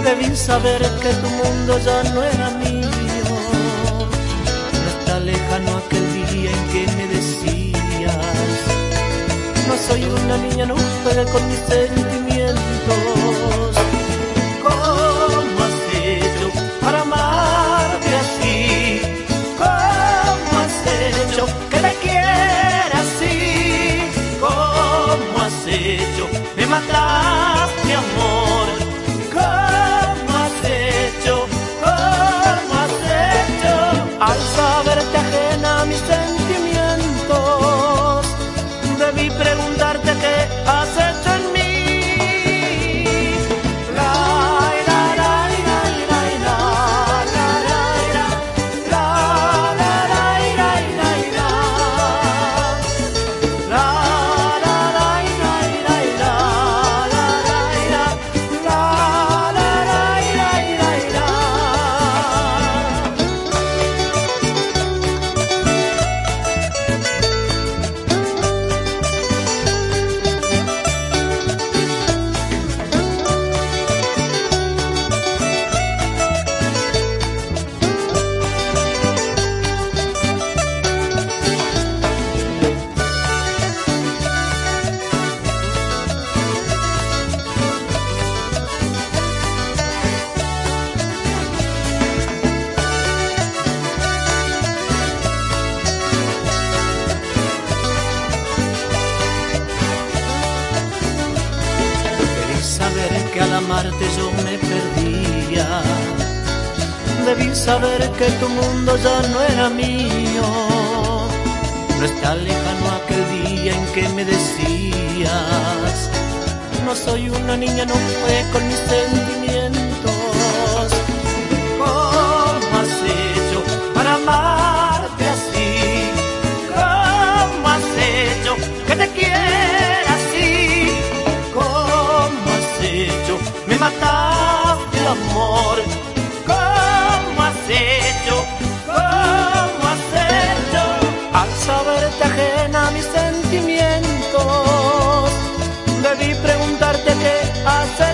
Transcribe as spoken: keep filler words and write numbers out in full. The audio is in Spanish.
Debí saber que tu mundo ya no era mío. No está lejano aquel día en que me decías: no soy una niña, no juega con mis sentimientos. ¿Cómo has hecho para amarte así? ¿Cómo has hecho que te quiera así? ¿Cómo has hecho? Me mataste, amor. ¿Cómo has hecho? ¿Cómo has hecho? Al saberte ajena a mis sentimientos, debí preguntarte qué has hecho en mí. Que al amarte yo me perdía. Debí saber que tu mundo ya no era mío. No está lejano aquel día en que me decías: no soy una niña, no fue con mis sentimientos. ¿Cómo has hecho para amarte así? ¿Cómo has hecho que te quiera así? Me mataste, amor. ¿Cómo has hecho? ¿Cómo has hecho? Al saberte ajena a mis sentimientos, debí preguntarte qué has hecho.